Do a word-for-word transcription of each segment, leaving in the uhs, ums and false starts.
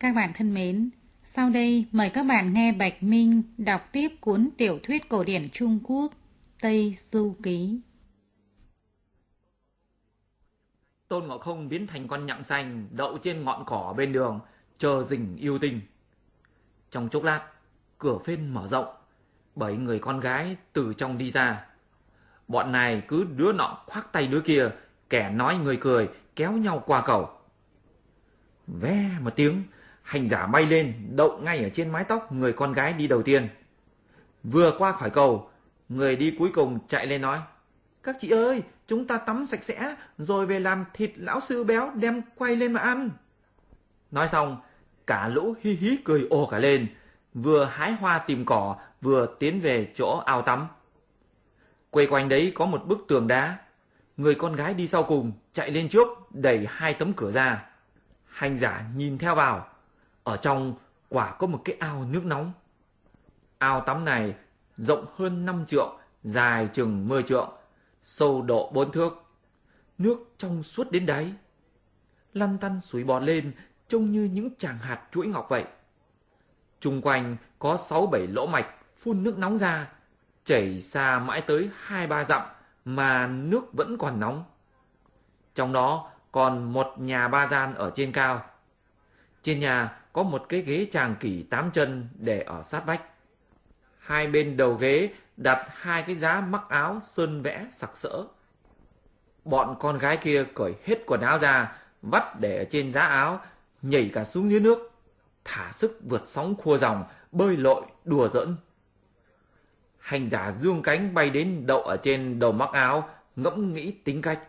các bạn thân mến, sau đây mời các bạn nghe Bạch Minh đọc tiếp cuốn tiểu thuyết cổ điển Trung Quốc Tây Du Ký. Tôn Ngộ Không biến thành con nhặng xanh đậu trên ngọn cỏ bên đường, chờ rình yêu tinh. Trong chốc lát, cửa phên mở rộng, bảy người con gái từ trong đi ra. Bọn này cứ đứa nọ khoác tay đứa kia, kẻ nói người cười, kéo nhau qua cầu. Ve một tiếng, hành giả bay lên, đậu ngay ở trên mái tóc người con gái đi đầu tiên. Vừa qua khỏi cầu, người đi cuối cùng chạy lên nói: "Các chị ơi, chúng ta tắm sạch sẽ, rồi về làm thịt lão sư béo đem quay lên mà ăn." Nói xong, cả lũ hí hí cười ồ cả lên, vừa hái hoa tìm cỏ, vừa tiến về chỗ ao tắm. Quây quanh đấy có một bức tường đá. Người con gái đi sau cùng, chạy lên trước, đẩy hai tấm cửa ra. Hành giả nhìn theo vào. Ở trong quả có một cái ao nước nóng. Ao tắm này rộng hơn năm trượng, dài chừng mười trượng, sâu độ bốn thước. Nước trong suốt đến đáy. Lăn tăn suối bọt lên, trông như những tràng hạt chuỗi ngọc vậy. Chung quanh có sáu bảy lỗ mạch phun nước nóng ra, chảy xa mãi tới hai ba dặm mà nước vẫn còn nóng. Trong đó còn một nhà ba gian ở trên cao. Trên nhà có một cái ghế tràng kỷ tám chân để ở sát vách. Hai bên đầu ghế đặt hai cái giá mắc áo sơn vẽ sặc sỡ. Bọn con gái kia cởi hết quần áo ra, vắt để ở trên giá áo, nhảy cả xuống dưới nước, thả sức vượt sóng khua dòng, bơi lội, đùa giỡn. Hành giả dương cánh bay đến đậu ở trên đầu mắc áo, ngẫm nghĩ tính cách.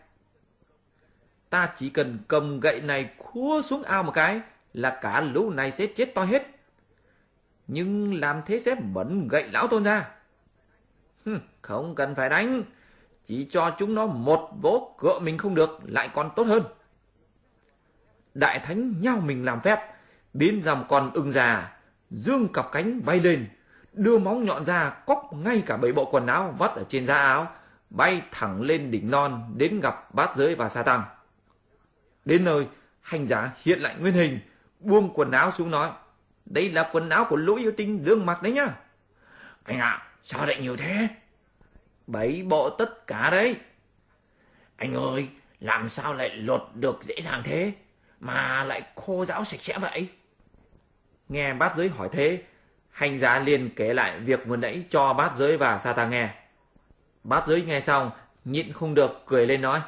Ta chỉ cần cầm gậy này khua xuống ao một cái là cả lũ này sẽ chết toi hết. Nhưng làm thế sẽ bẩn gậy lão Tôn ra. Hừm, không cần phải đánh, chỉ cho chúng nó một vỗ cựa mình không được lại còn tốt hơn. Đại thánh nhao mình làm phép, biến ra một con ưng già, dương cặp cánh bay lên, đưa móng nhọn ra cóc ngay cả bảy bộ quần áo vắt ở trên giá áo, bay thẳng lên đỉnh non đến gặp Bát Giới và Sa Tăng. Đến nơi, hành giả hiện lại nguyên hình, buông quần áo xuống nói: "Đây là quần áo của lũ yêu tinh đương mặc đấy nhá." "Anh ạ, à, sao lại nhiều thế?" "Bảy bộ tất cả đấy." "Anh ơi, làm sao lại lột được dễ dàng thế, mà lại khô ráo sạch sẽ vậy?" Nghe Bát Giới hỏi thế, hành giả liền kể lại việc vừa nãy cho Bát Giới và Sa Tăng nghe. Bát Giới nghe xong, nhịn không được cười lên nói: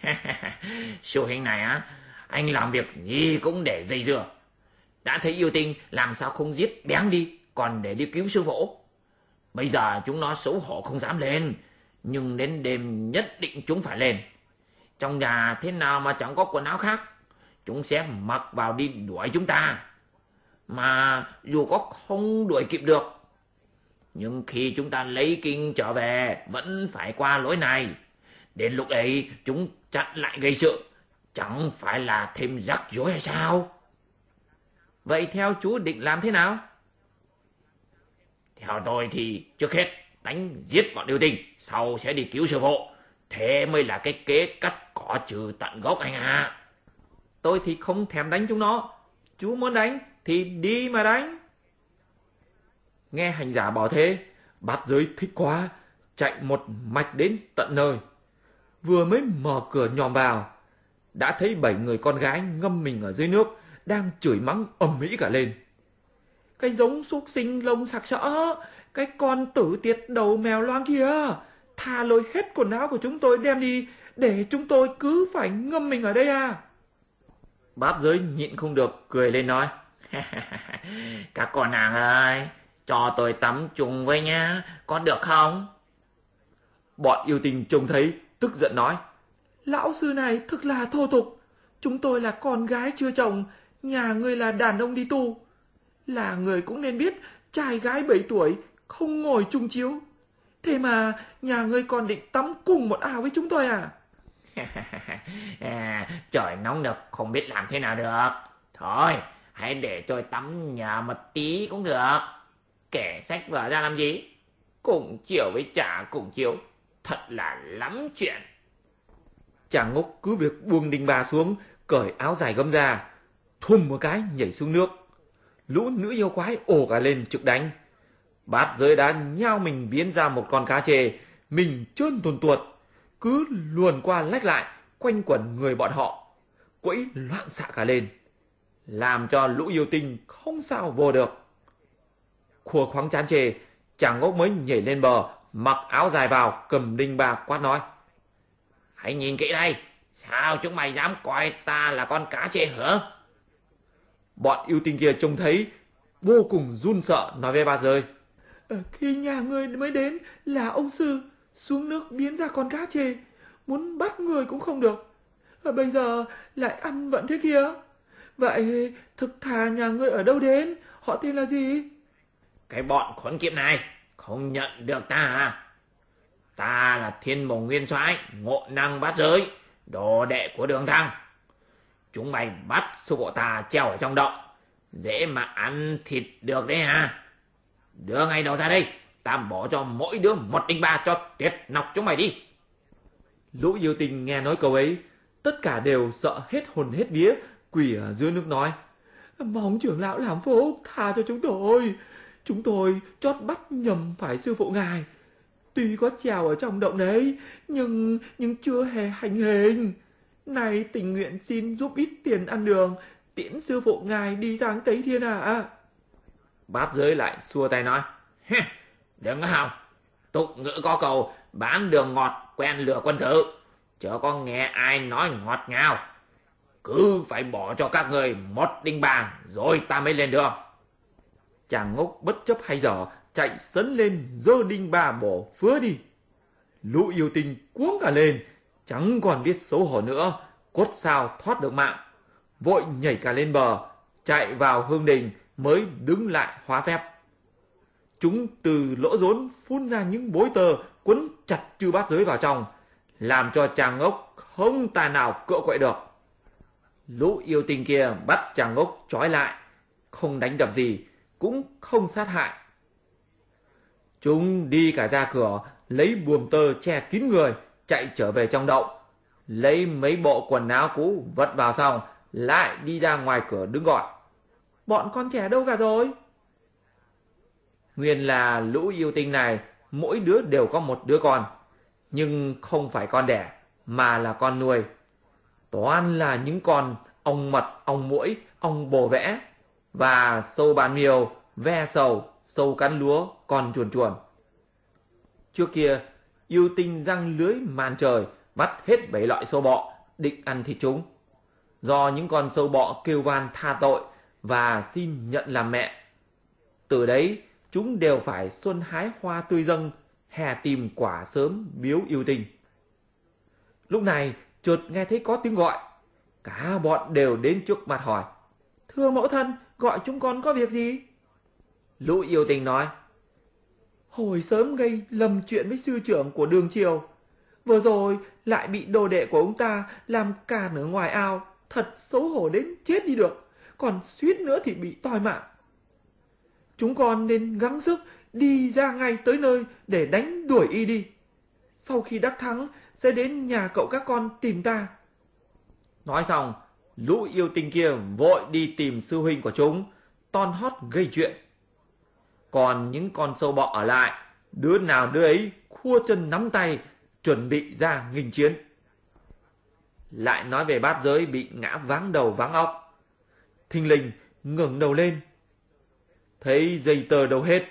"Sư huynh này á, anh làm việc gì cũng để dây dưa. Đã thấy yêu tinh làm sao không giết bén đi, còn để đi cứu sư phụ. Bây giờ chúng nó xấu hổ không dám lên, nhưng đến đêm nhất định chúng phải lên. Trong nhà thế nào mà chẳng có quần áo khác, chúng sẽ mặc vào đi đuổi chúng ta. Mà dù có không đuổi kịp được, nhưng khi chúng ta lấy kinh trở về vẫn phải qua lối này. Đến lúc ấy chúng chặn lại gây sự, chẳng phải là thêm rắc rối hay sao?" "Vậy theo chú định làm thế nào?" "Theo tôi thì trước hết đánh giết bọn yêu tinh, sau sẽ đi cứu sư phụ. Thế mới là cái kế cắt cỏ trừ tận gốc anh à." "Tôi thì không thèm đánh chúng nó. Chú muốn đánh thì đi mà đánh." Nghe hành giả bảo thế, Bát Giới thích quá, chạy một mạch đến tận nơi. Vừa mới mở cửa nhòm vào, đã thấy bảy người con gái ngâm mình ở dưới nước, đang chửi mắng ầm ĩ cả lên. "Cái giống súc sinh lông sặc sỡ, cái con tử tiệt đầu mèo loang kia, thà lôi hết quần áo của chúng tôi đem đi, để chúng tôi cứ phải ngâm mình ở đây à?" Bát Giới nhịn không được cười lên nói: "Các con nàng ơi, cho tôi tắm chung với nhá, có được không?" Bọn yêu tinh trông thấy, tức giận nói: "Lão sư này thực là thô tục. Chúng tôi là con gái chưa chồng, nhà ngươi là đàn ông đi tu. Là người cũng nên biết trai gái bảy tuổi không ngồi chung chiếu. Thế mà nhà ngươi còn định tắm cùng một ao với chúng tôi à?" à, Trời nóng nực không biết làm thế nào được. Thôi, hãy để tôi tắm nhờ một tí cũng được. Kẻ sách vở ra làm gì? Cùng chiều với chả cùng chiều, thật là lắm chuyện. Chàng ngốc cứ việc buông đinh bà xuống, cởi áo dài gấm ra, thum một cái nhảy xuống nước. Lũ nữ yêu quái ồ cả lên trực đánh. Bát giới đã nhao mình biến ra một con cá chê, mình trơn tuồn tuột, cứ luồn qua lách lại, quanh quẩn người bọn họ, quẫy loạn xạ cả lên, làm cho lũ yêu tinh không sao vô được. Khua khoáng chán chê, Chàng Ngốc mới nhảy lên bờ, mặc áo dài vào, cầm đinh ba quát nói: Hãy nhìn kỹ đây, sao chúng mày dám coi ta là con cá chê hả? Bọn yêu tinh kia trông thấy vô cùng run sợ, nói với Bát Giới: Khi nhà ngươi mới đến là ông sư xuống nước biến ra con cá chê, muốn bắt người cũng không được, bây giờ lại ăn vận thế kia. Vậy thực thà nhà ngươi ở đâu đến, họ tên là gì? Cái bọn khốn kiếp này không nhận được ta à? Ta là Thiên Mộc Nguyên Soái, Ngộ Năng Bát Giới, đồ đệ của Đường Thăng. Chúng mày bắt sư phụ ta treo ở trong động, dễ mà ăn thịt được đấy à? Đưa ngay đầu ra đây, ta bỏ cho mỗi đứa một đinh ba cho tuyệt nọc chúng mày đi. Lũ yêu tinh nghe nói câu ấy, tất cả đều sợ hết hồn hết vía, quỳ ở dưới nước nói: Mong trưởng lão làm phúc tha cho chúng tôi, chúng tôi chót bắt nhầm phải sư phụ ngài. Tuy có trèo ở trong động đấy, nhưng nhưng chưa hề hành hình. Này tình nguyện xin giúp ít tiền ăn đường, tiễn sư phụ ngài đi sang Tây Thiên ạ. Bát Giới lại xua tay nói: Đừng có hòng, tục ngữ có câu bán đường ngọt quen lừa quân tử, chớ có nghe ai nói ngọt ngào. Cứ phải bỏ cho các người một đinh bàng rồi ta mới lên đường. Chàng Ngốc bất chấp hay dở, chạy sấn lên giơ đinh ba bổ phứa đi. Lũ yêu tinh cuống cả lên, chẳng còn biết xấu hổ nữa, cốt sao thoát được mạng, vội nhảy cả lên bờ, chạy vào hương đình mới đứng lại hóa phép. Chúng từ lỗ rốn phun ra những bối tơ quấn chặt Chư Bát Giới vào trong, làm cho Chàng Ngốc không tài nào cựa quậy được. Lũ yêu tinh kia bắt Chàng Ngốc trói lại, không đánh đập gì, cũng không sát hại. Chúng đi cả ra cửa, lấy buồm tơ che kín người, chạy trở về trong động, lấy mấy bộ quần áo cũ vất vào xong, lại đi ra ngoài cửa đứng gọi: Bọn con trẻ đâu cả rồi? Nguyên là lũ yêu tinh này mỗi đứa đều có một đứa con, nhưng không phải con đẻ mà là con nuôi. Toàn là những con ong mật, ong muỗi, ong bồ vẽ và sâu bán miêu, ve sầu, sâu cắn lúa, con chuồn chuồn. Trước kia yêu tinh răng lưới màn trời bắt hết bảy loại sâu bọ, định ăn thịt chúng. Do những con sâu bọ kêu van tha tội và xin nhận làm mẹ, từ đấy chúng đều phải xuân hái hoa tươi dâng, hè tìm quả sớm biếu yêu tinh. Lúc này chợt nghe thấy có tiếng gọi, cả bọn đều đến trước mặt hỏi: Thưa mẫu thân, gọi chúng con có việc gì? Lũ yêu tinh nói: Hồi sớm gây lầm chuyện với sư trưởng của Đường Triều, vừa rồi lại bị đồ đệ của ông ta làm càn ở ngoài ao, thật xấu hổ đến chết đi được, còn suýt nữa thì bị toi mạng. Chúng con nên gắng sức đi ra ngay tới nơi để đánh đuổi y đi. Sau khi đắc thắng sẽ đến nhà cậu các con tìm ta. Nói xong, lũ yêu tinh kia vội đi tìm sư huynh của chúng, ton hót gây chuyện. Còn những con sâu bọ ở lại, đứa nào đứa ấy khua chân nắm tay, chuẩn bị ra nghênh chiến. Lại nói về Bát Giới bị ngã váng đầu váng óc. Thình lình ngẩng đầu lên, thấy dây tơ đâu hết,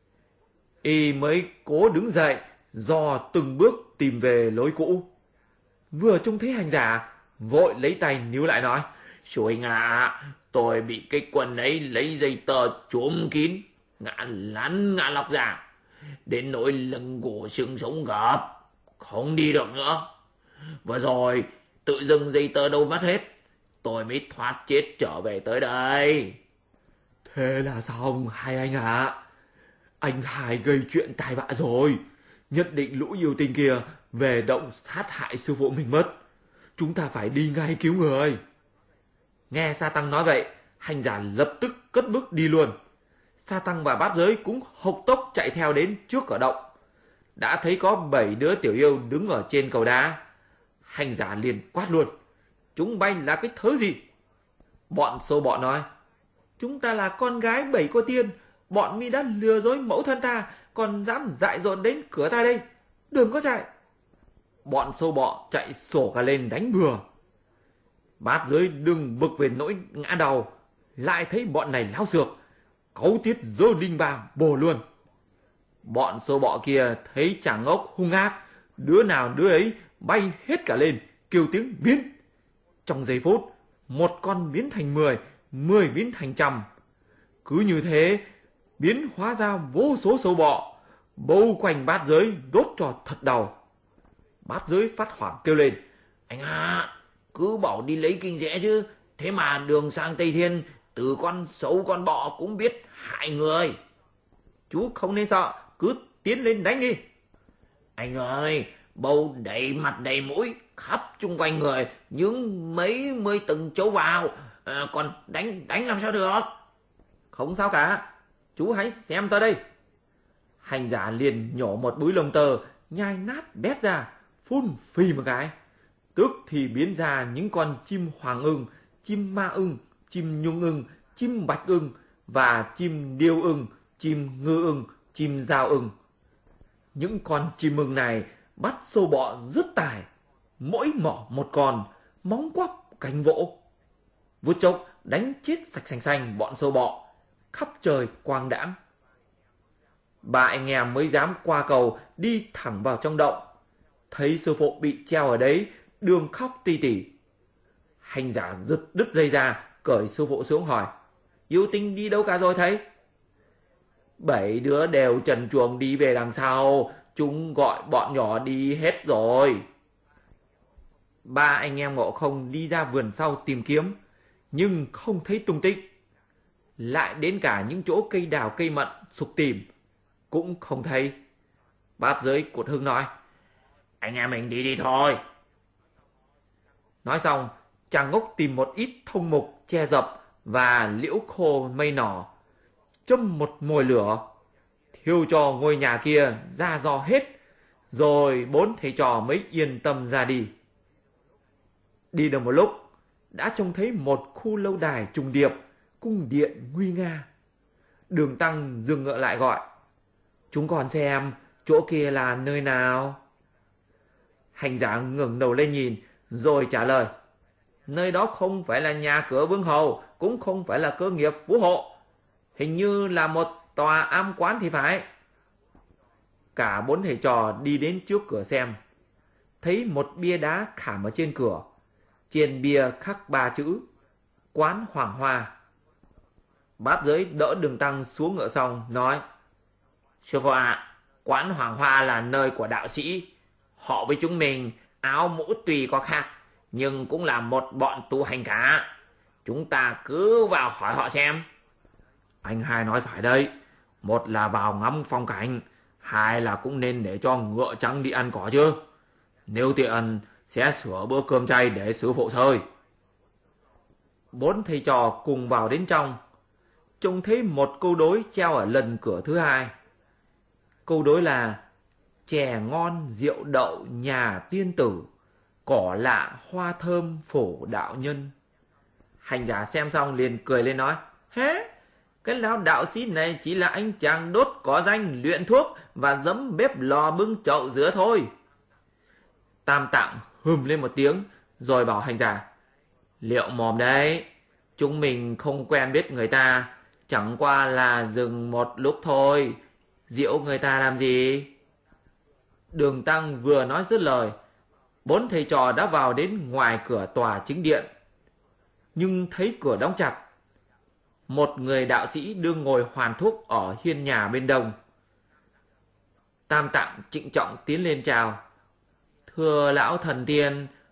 y mới cố đứng dậy, dò từng bước tìm về lối cũ. Vừa trông thấy hành giả, vội lấy tay níu lại nói: Sư huynh ạ, tôi bị cái quần ấy lấy dây tơ trùm kín, ngã lăn ngã lọc ra, đến nỗi lưng cổ xương sống gập, không đi được nữa. Vừa rồi tự dưng dây tơ đâu mất hết, tôi mới thoát chết trở về tới đây. Thế là xong hai anh ạ. À? Anh Hải gây chuyện tai vạ rồi, nhất định lũ yêu tinh kia về động sát hại sư phụ mình mất. Chúng ta phải đi ngay cứu người. Nghe Sa Tăng nói vậy, hành giả lập tức cất bước đi luôn. Sa Tăng và Bát Giới cũng hộc tốc chạy theo đến trước cửa động. Đã thấy có bảy đứa tiểu yêu đứng ở trên cầu đá. Hành giả liền quát luôn: Chúng bay là cái thớ gì? Bọn sâu bọ nói: chúng ta là con gái bảy cô tiên, bọn mi đã lừa dối mẫu thân ta, còn dám dại dột đến cửa ta đây, đừng có chạy. Bọn sâu bọ chạy sổ cả lên đánh bừa. Bát Giới đừng bực về nỗi ngã đầu, lại thấy bọn này lao xược, cáu tiết dơ đinh ba bồ luôn. Bọn sâu bọ kia thấy chàng ngốc hung ác, đứa nào đứa ấy bay hết cả lên, kêu tiếng biến. Trong giây phút, một con biến thành mười, mười biến thành trăm. Cứ như thế, biến hóa ra vô số sâu bọ, bâu quanh Bát Giới đốt cho thật đau. Bát Giới phát hoảng kêu lên: Anh à, cứ bảo đi lấy kinh rẽ chứ, thế mà đường sang Tây Thiên, từ con sâu con bọ cũng biết hại người. Chú không nên sợ, cứ tiến lên đánh đi. Anh ơi, bầu đầy mặt đầy mũi, khắp chung quanh người, những mấy mươi tầng trâu vào, à, còn đánh đánh làm sao được? Không sao cả, chú hãy xem tới đây. Hành giả liền nhổ một búi lông tơ, nhai nát bét ra, phun phì một cái, tức thì biến ra những con chim hoàng ưng, chim ma ưng, chim nhung ưng, chim bạch ưng và chim điêu ưng, chim ngư ưng, chim dao ưng. Những con chim ưng này bắt sâu bọ rứt tài, mỗi mỏ một con, móng quắp cánh vỗ. Vút chốc đánh chết sạch sành xanh bọn sâu bọ, khắp trời quang đãng. Ba anh em mới dám qua cầu đi thẳng vào trong động, thấy sư phụ bị treo ở đấy, đường khóc tỉ tỉ. Hành giả giật đứt dây ra, cởi sư phụ xuống hỏi: Yêu Tinh đi đâu cả rồi thầy? Bảy đứa đều trần truồng đi về đằng sau, chúng gọi bọn nhỏ đi hết rồi. Ba anh em Ngộ Không đi ra vườn sau tìm kiếm, nhưng không thấy tung tích. Lại đến cả những chỗ cây đào cây mận sục tìm, cũng không thấy. Bát Giới cuột hưng nói: Anh em mình đi đi thôi. Nói xong, chàng ngốc tìm một ít thông mục che dập và liễu khô mây nỏ, châm một mồi lửa, thiêu cho ngôi nhà kia ra giò hết, rồi bốn thầy trò mới yên tâm ra đi. Đi được một lúc, đã trông thấy một khu lâu đài trùng điệp, cung điện nguy nga. Đường Tăng dừng ngựa lại gọi: Chúng còn xem chỗ kia là nơi nào? Hành giả ngẩng đầu lên nhìn, rồi trả lời: Nơi đó không phải là nhà cửa vương hầu, cũng không phải là cơ nghiệp phú hộ, hình như là một tòa am quán thì phải. Cả bốn thầy trò đi đến trước cửa xem, thấy một bia đá khảm ở trên cửa, trên bia khắc ba chữ: Quán Hoàng Hoa. Bát Giới đỡ Đường Tăng xuống ngựa xong nói: Sư phụ ạ, à, Quán Hoàng Hoa là nơi của đạo sĩ. Họ với chúng mình áo mũ tùy có khác, nhưng cũng là một bọn tu hành cả. Chúng ta cứ vào hỏi họ xem. Anh hai nói phải đấy, một là vào ngắm phong cảnh, hai là cũng nên để cho ngựa trắng đi ăn cỏ chứ. Nếu tiện sẽ sửa bữa cơm chay để sư phụ sơi. Bốn thầy trò cùng vào đến trong, trông thấy một câu đối treo ở lần cửa thứ hai. Câu đối là: Chè ngon rượu đậu nhà tiên tử, cỏ lạ hoa thơm phổ đạo nhân. Hành giả xem xong liền cười lên nói: Hế, cái lão đạo sĩ này chỉ là anh chàng đốt cỏ danh, luyện thuốc và giấm bếp lò bưng chậu dứa thôi. Tam Tạng hừm lên một tiếng, rồi bảo hành giả: Liệu mồm đấy, chúng mình không quen biết người ta, chẳng qua là dừng một lúc thôi, giễu người ta làm gì? Đường Tăng vừa nói dứt lời, bốn thầy trò đã vào đến ngoài cửa tòa chính điện, nhưng thấy cửa đóng chặt. Một người đạo sĩ đương ngồi hoàn thuốc ở hiên nhà bên đông. Tam Tạng trịnh trọng tiến lên chào: Thưa lão thần tiên,